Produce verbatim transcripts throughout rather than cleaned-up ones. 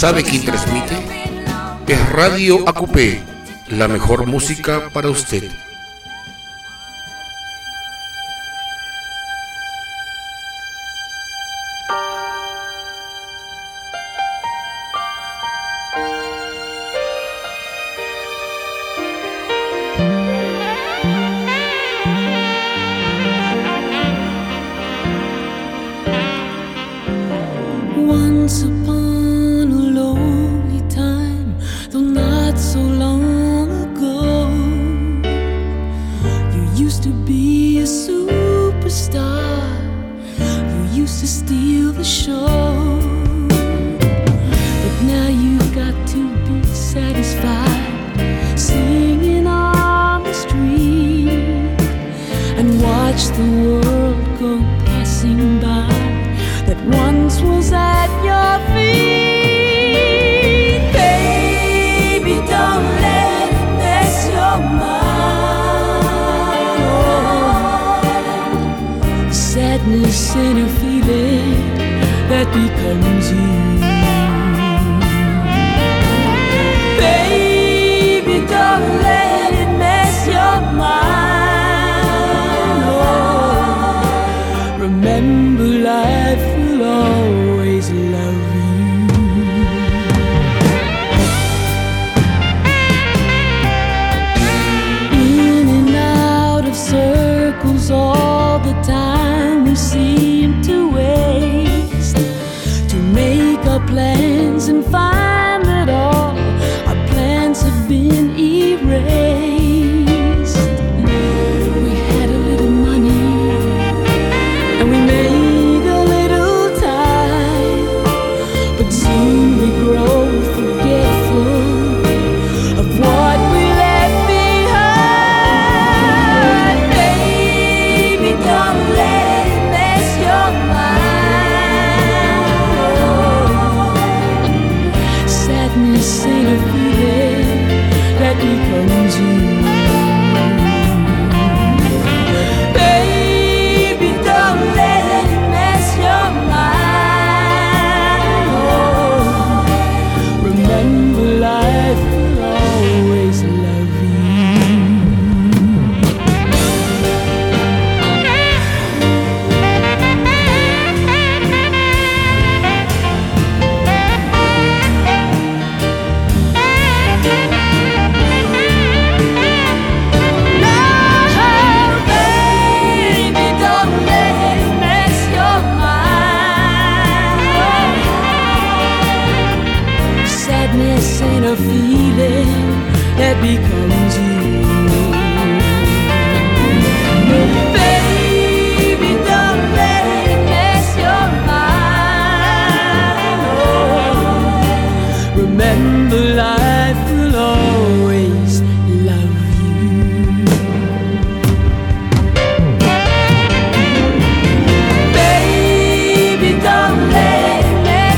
¿Sabe quién transmite? Es Radio Acupé, la mejor música para usted.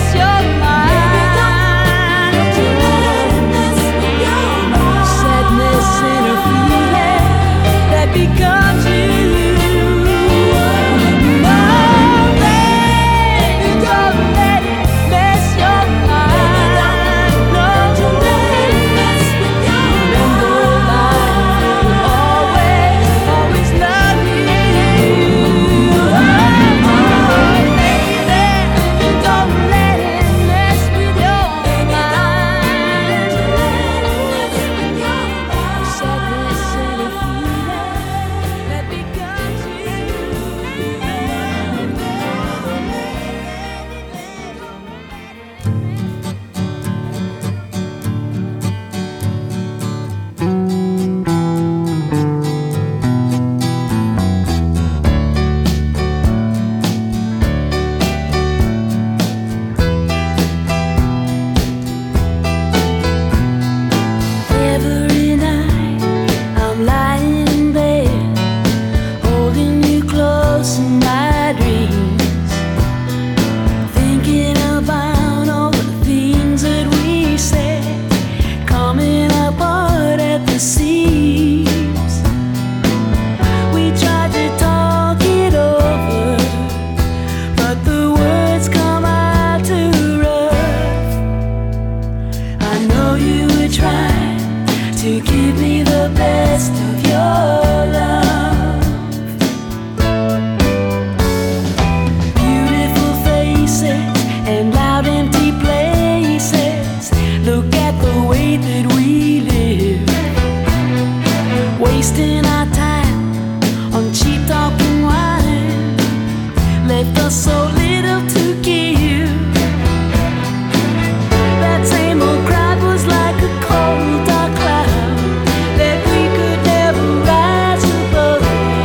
Sadness to give me the best of your love. Beautiful faces and loud empty places. Look at the way that we live, wasting our time on cheap talk and wine. Left us so little to give. That same old crowd was like a cold dark cloud that we could never rise above.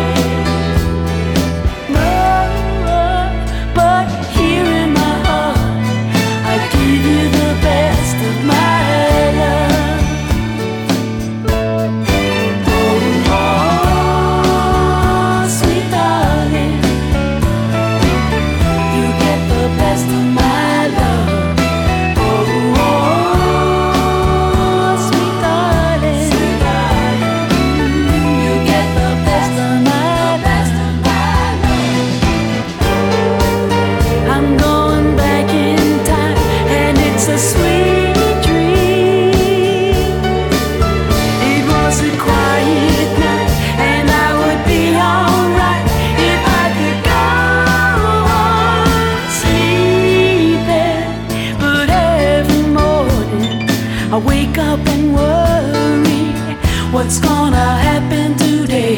No, but here in my heart I give you the best of my love. Oh, oh, sweet darling, you get the best of my love. Oh, oh, sweet darling, you get the best of my best of my love. I'm going back in time, and it's a sweet dream. It was a quiet night, and I would be alright if I could go on sleeping. But every morning I wake up and worry, what's gonna happen today?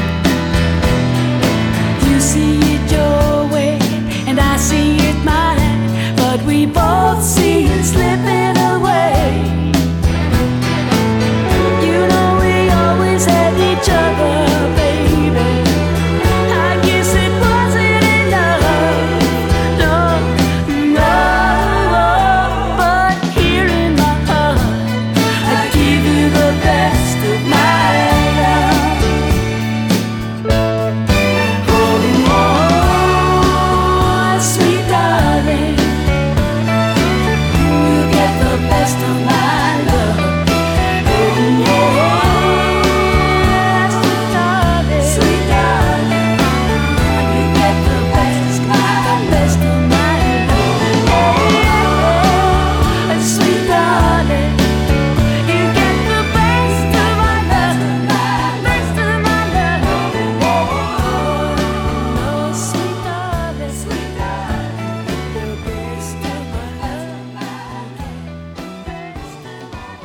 You see it your way, and I see it mine, but we both see it slipping away. You know we always had each other, baby. I guess it wasn't enough, no, no. But here in my heart I give you the best of my love. Oh, oh, sweet darling, you get the best of my love. Oh, oh, sweet darling, sweet darling, you get the best, my best of my love. Oh, sweet darling, you get the best of my love, best of my love. Oh, sweet darling, sweet darling, the best of my love, best of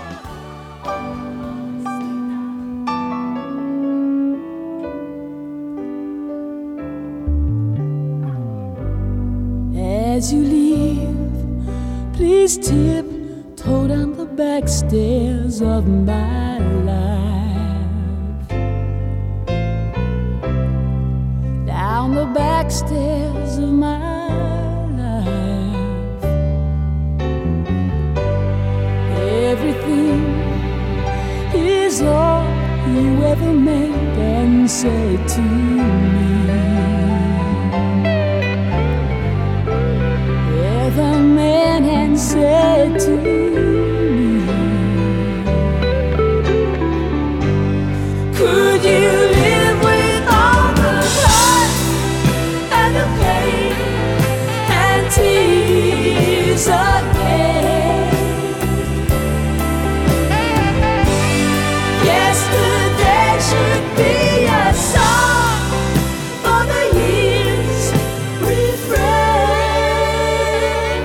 my love. As you leave, please tiptoe down the back stairs of my life. Down the back stairs of my life. Everything is all you ever meant and said to me. Ever meant and said to me. Could you live with all the hurt and the pain and tears again? Yesterday should be a song for the years refrain.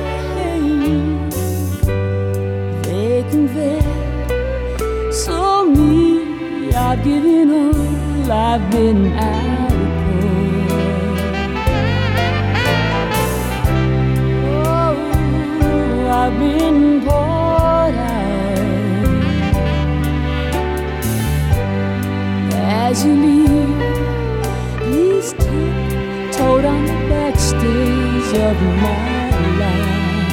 They convey so me, I've given all I've been out for. Oh, I've been poured out. As you leave, please tiptoe down the back stairs of my life.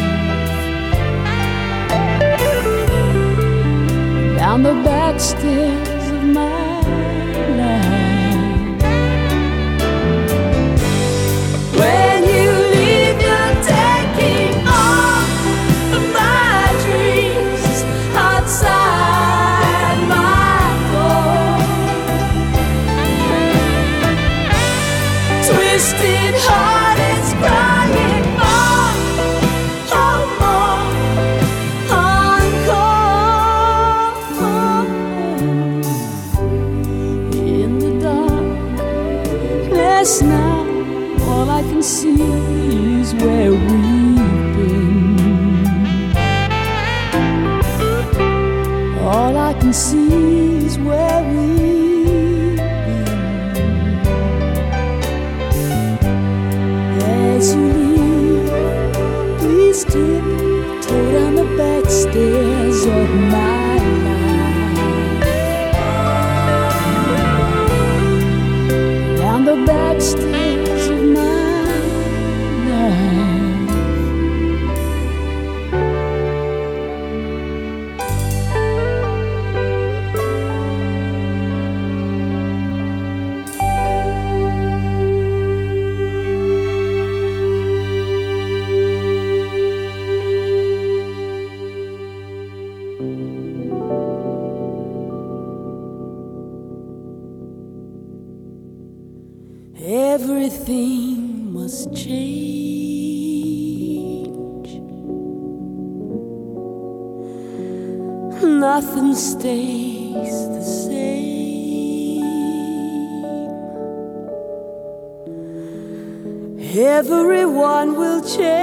Down the back stairs of my life. When you leave, you're taking all of my dreams outside my door. Twisted heart is crying more, oh more, encore. see is where we've been. All I can see is where we've been. As you leave, please tiptoe down the back stairs of my life. Down the back stairs of my life. Everything must change. Nothing stays the same. Everyone will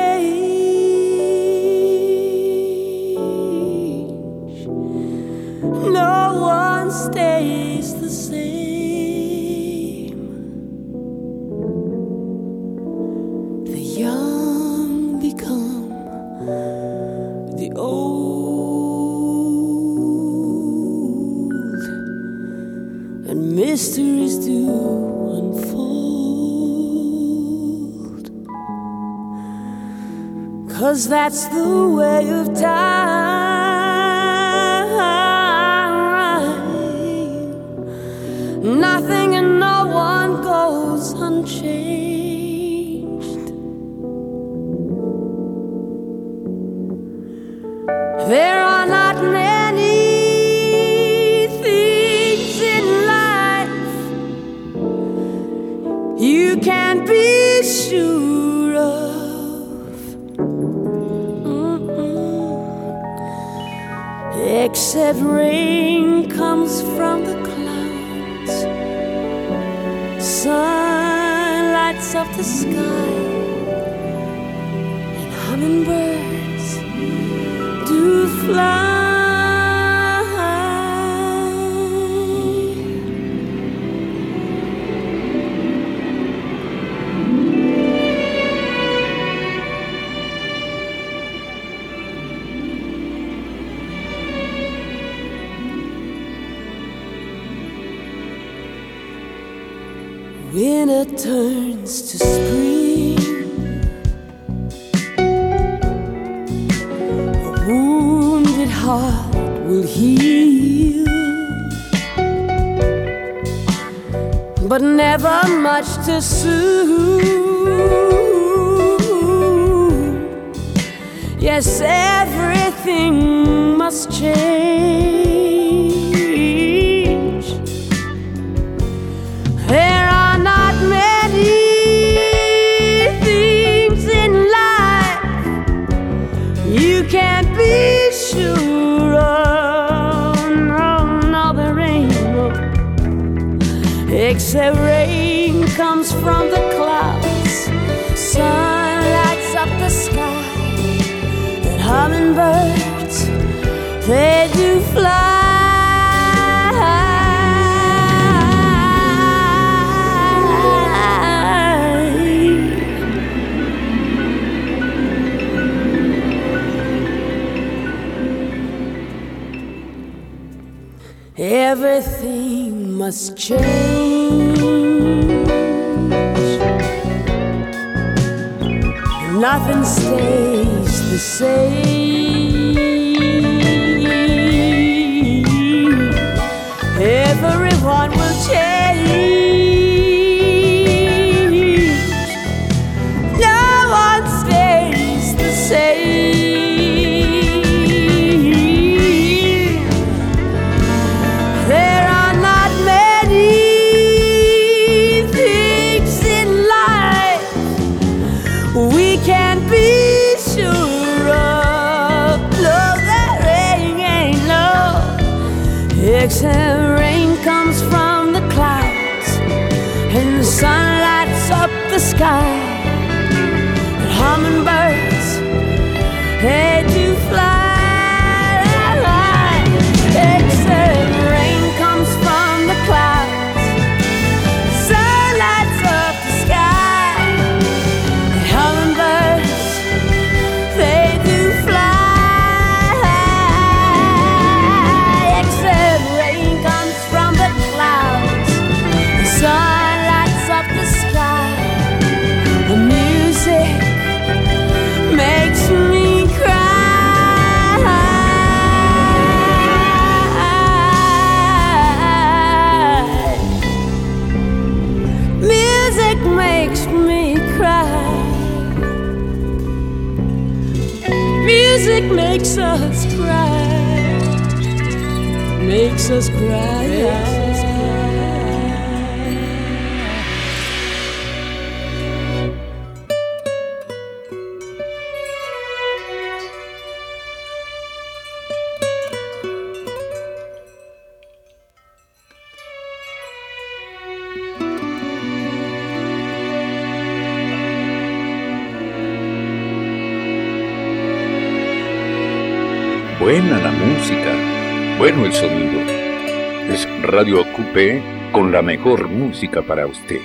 change. No one stays the same. Young become the old, and mysteries do unfold, 'cause that's the way of time. Nothing and no one goes unchanged. There are not many things in life you can be sure of, Mm-mm. except rain comes from the clouds, sun lights up the sky, and hummingbirds to fly. Winter turns to spring. Heart will heal, but never much too soon. Yes, everything must change. There are not many things in life you can't be sure of. No, no, there ain't no, except rain comes from the clouds, sun lights up the sky, and hummingbirds, they do fly. Everything must change. Nothing stays the same. Everyone will change. No one stays the same. Can't be sure of. No, there ain't no, except rain comes from the clouds, and the sun lights up the sky, hummingbirds, hey, to fly. Except rain comes from the clouds, sun lights up the sky, and hummingbirds, they do fly. Except rain comes from the clouds, the sun lights up the sky. The music makes me cry. Music makes me cry. Music makes us cry. Makes us cry. Makes us cry. Buena la música, bueno el sonido. Es Radio Acupé con la mejor música para usted.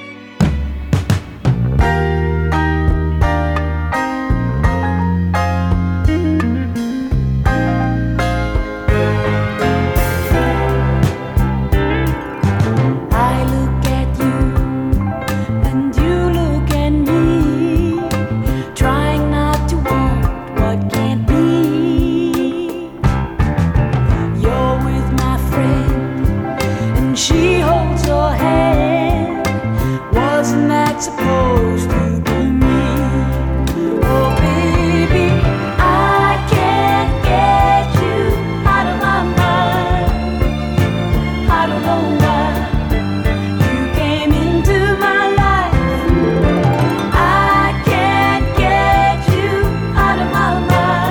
She holds your hand. Wasn't that supposed to be me? Oh baby, I can't get you out of my mind. I don't know why you came into my life. I can't get you out of my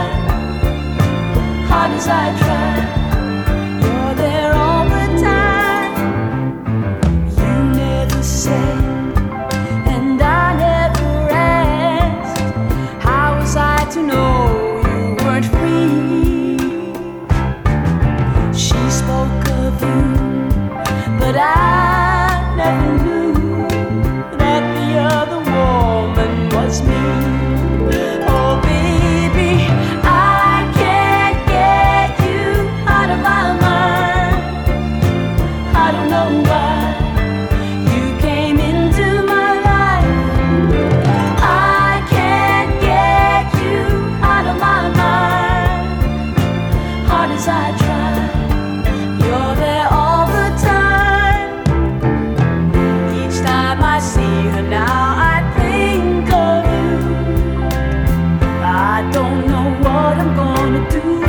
mind. Hard as I try, you're there all the time. And I never asked, how was I to know you weren't free? She spoke of you, but I never knew that the other woman was me. Oh baby, I can't get you out of my mind. I don't know why I try, you're there all the time. Each time I see her now, I think of you. I don't know what I'm gonna do.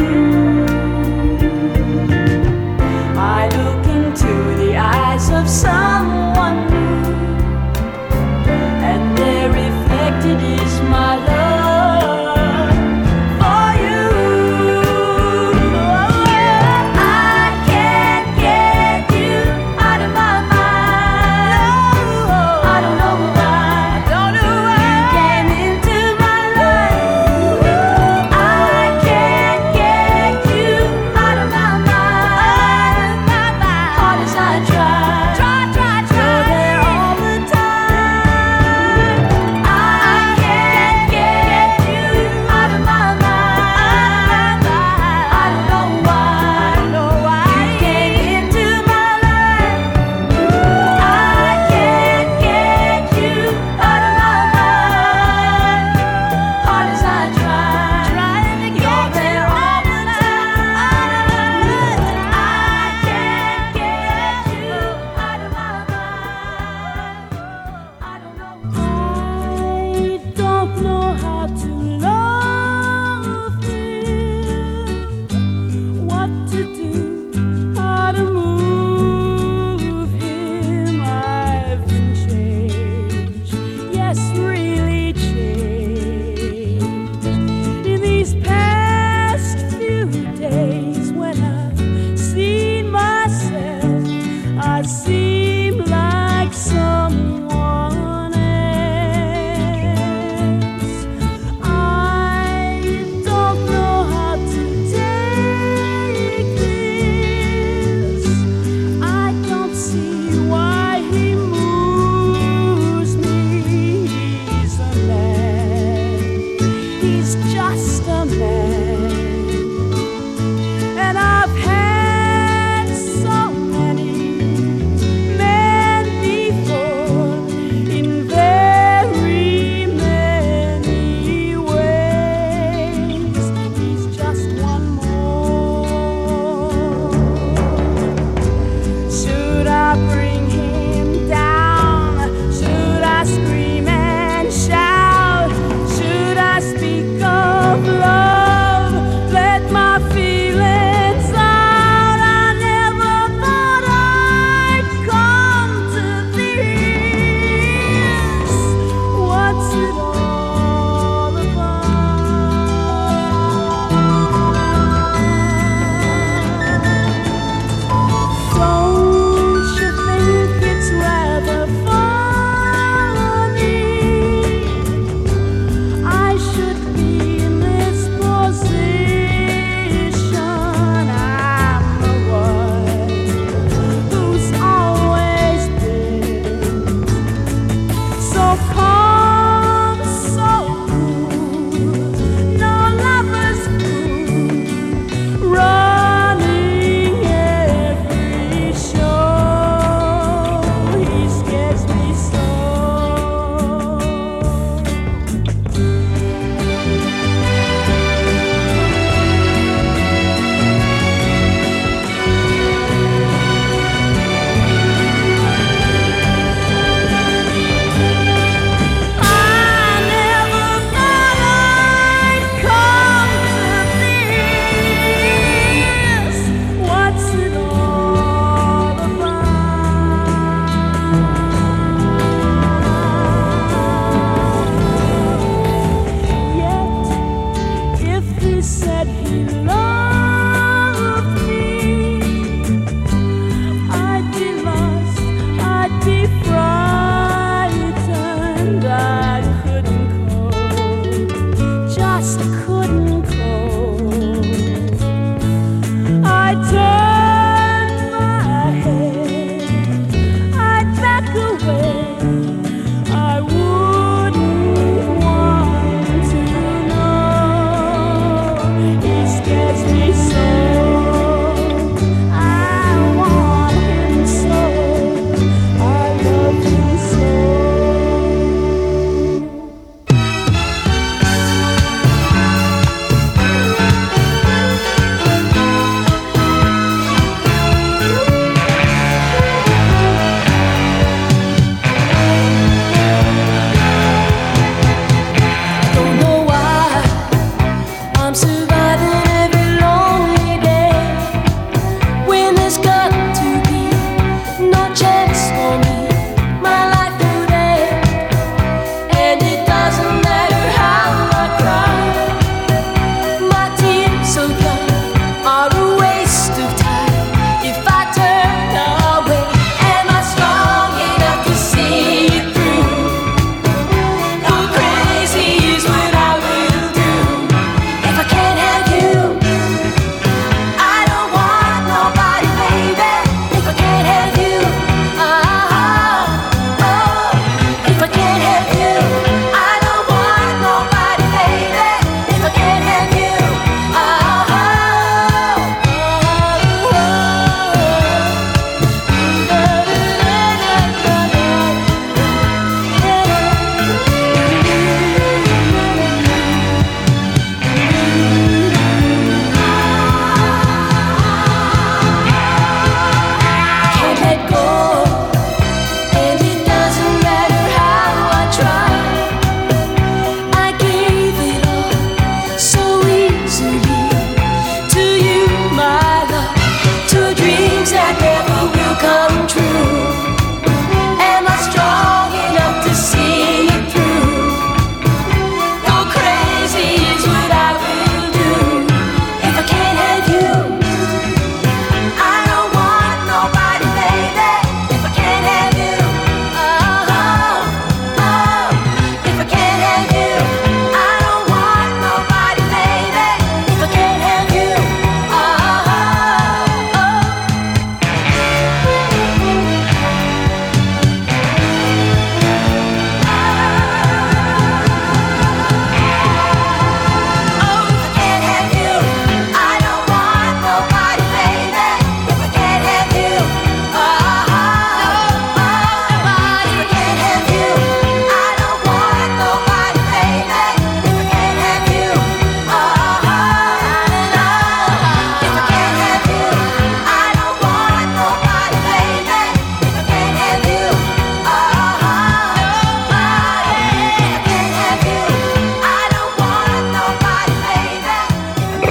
I look into the eyes of someone new, and there reflected is my love. Try, try.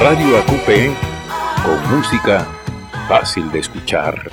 Radio A Q P, con música fácil de escuchar.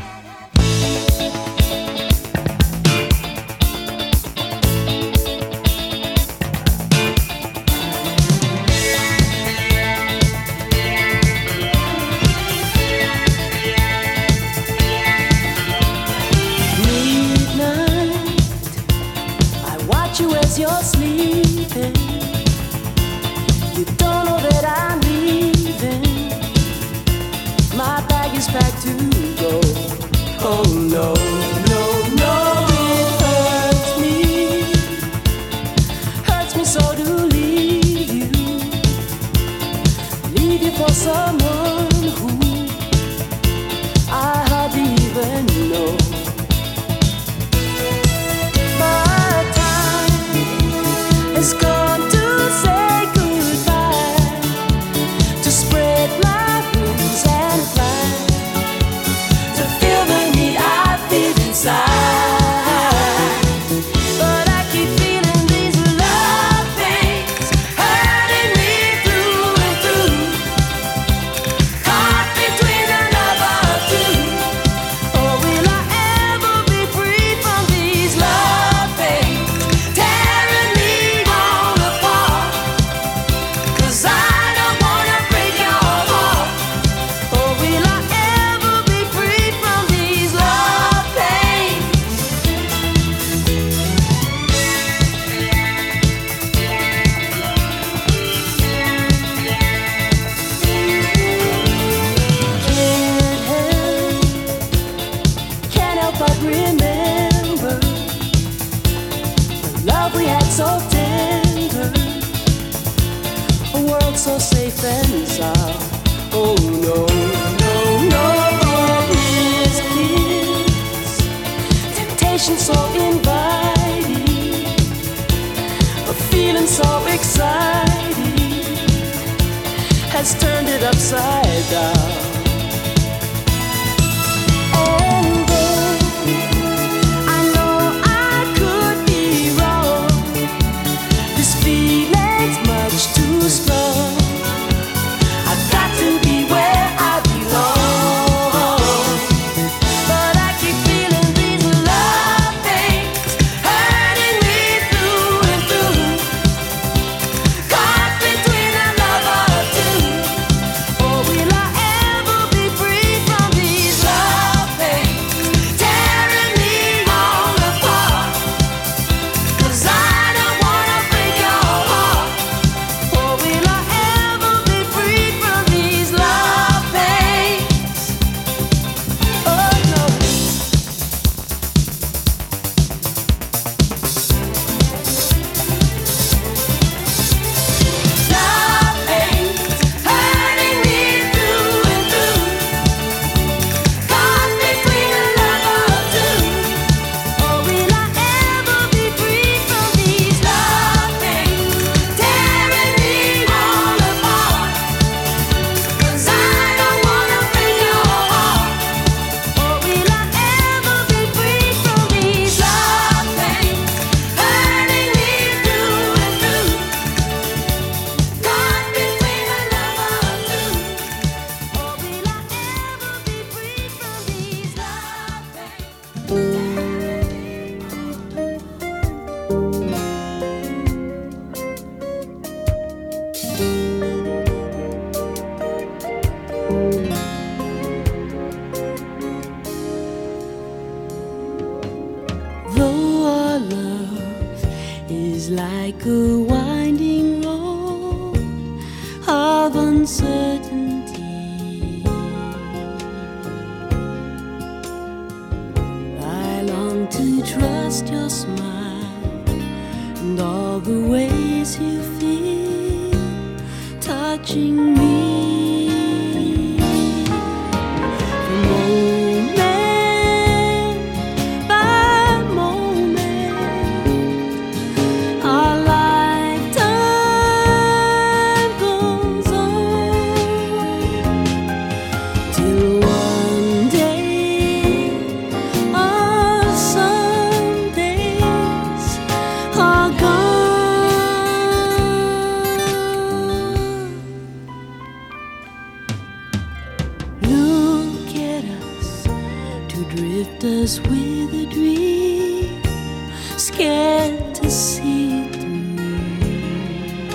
Two drifters with a dream, scared to see it through.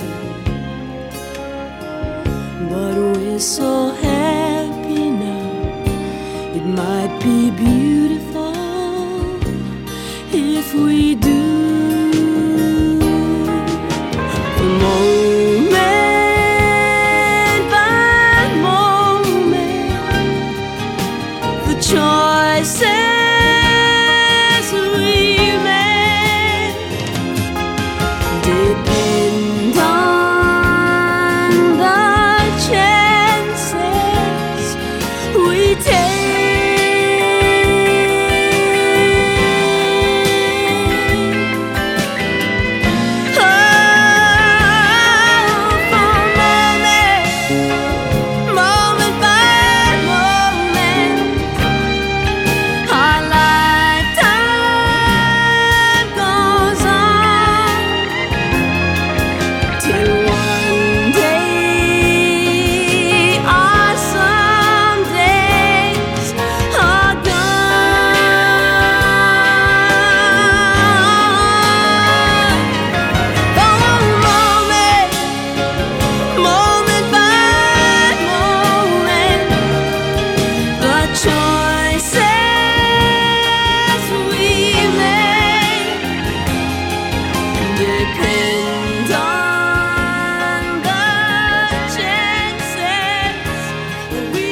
But we're so happy now, it might be beautiful if we do. The moment by moment, the choices we make depend on the chances we take. Oh, for moment, moment by moment, our lifetime goes on till one day or some days are gone. Oh, moment, moment by moment, the choices we make depend on the chances we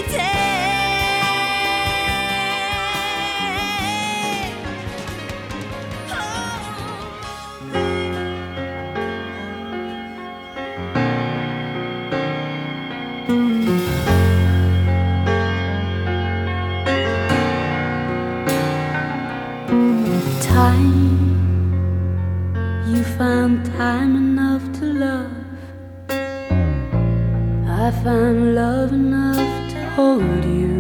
take. Time, you found time enough to love. I found love enough to hold you.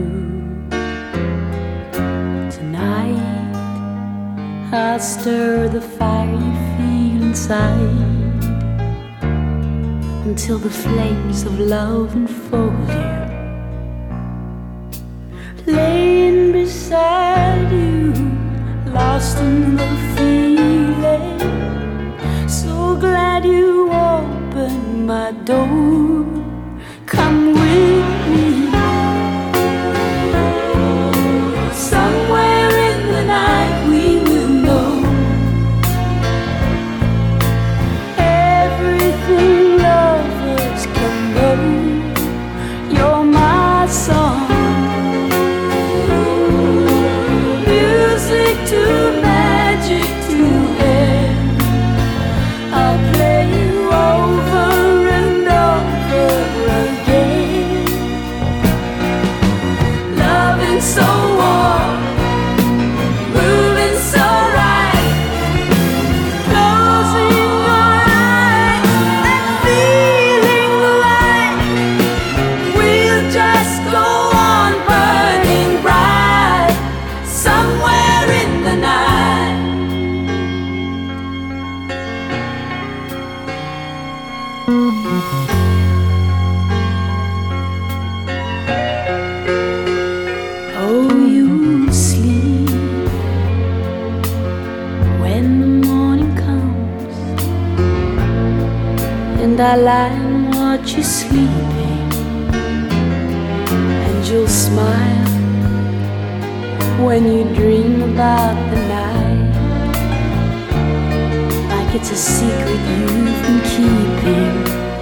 Tonight, I'll stir the fire you feel inside until the flames of love enfold you. Laying beside you, lost in the feeling. So glad you opened my door. Come with me. Somewhere in the night we will know everything lovers can know. You're my song, music to magic to end. I'll play you over and over again. Loving so warm, moving so right, closing your eyes and feeling the light. We'll just go on burning bright somewhere in the night. Oh, you'll sleep when the morning comes, and I lie and watch you sleeping, and you'll smile when you dream about the night, like it's a secret you've been keeping.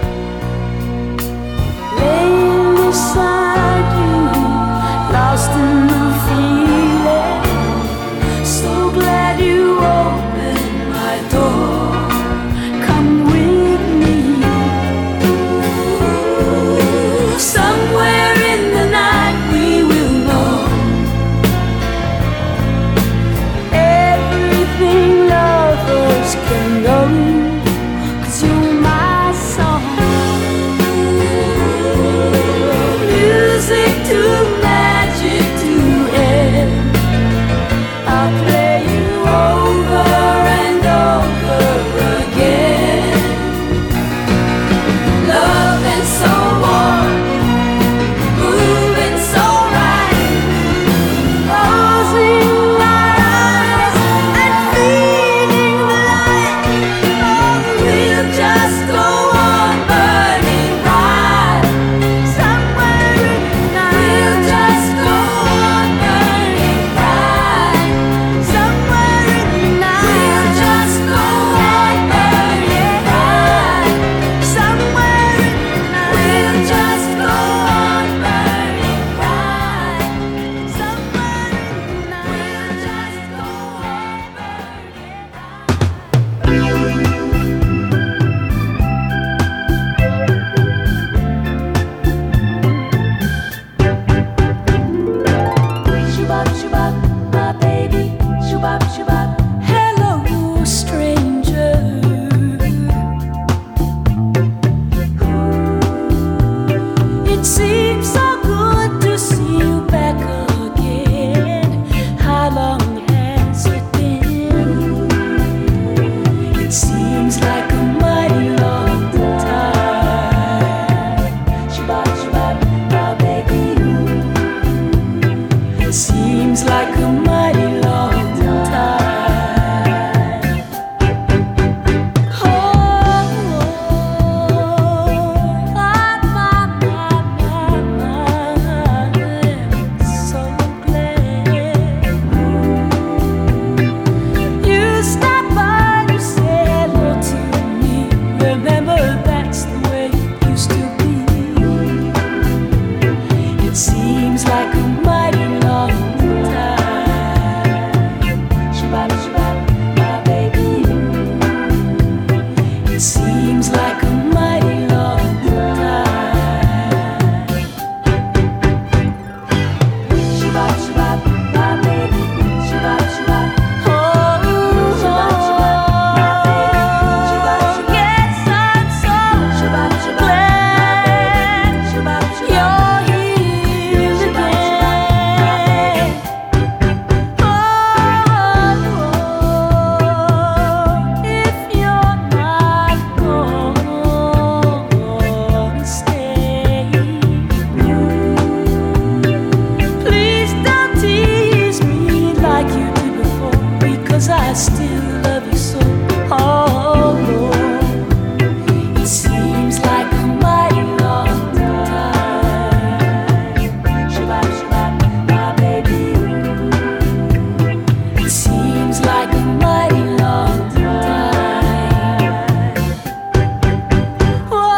Laying beside you, lost in the feeling. So glad you opened my door. Come with me. Somewhere in the night we will know everything lovers can know. 'Cause you're my song, music to magic to end. like a mighty long time. Oh, my, my, my, my, I'm so glad you stopped by to say hello to me. Remember, that's the way it used to be. It seems like a mighty long time. Shabbat, shabbat, my baby. It seems like a mighty long time. Shabbat, shabbat, my baby. Shabbat, shabbat. Oh, shabbat, shabbat, my baby. Shabbat, shabbat. Yes, I'm so glad you're here again. Oh, if you're not gonna stay, please don't tease me like you did before, because I still love you so. Oh, it seems like a mighty long time. Shabbat, shabbat, my baby. It seems like a mighty long time. Whoa,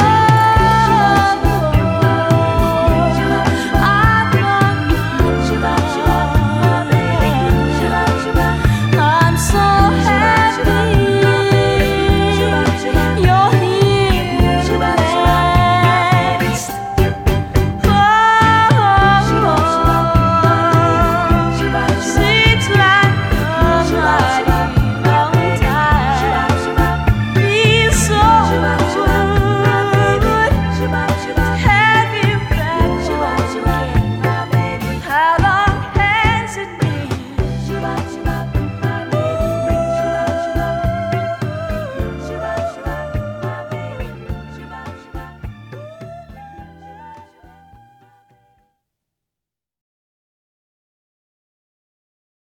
I'm so happy you're here next. Seems like a mighty long time. Feels so good. Have you back home again? How long has it been?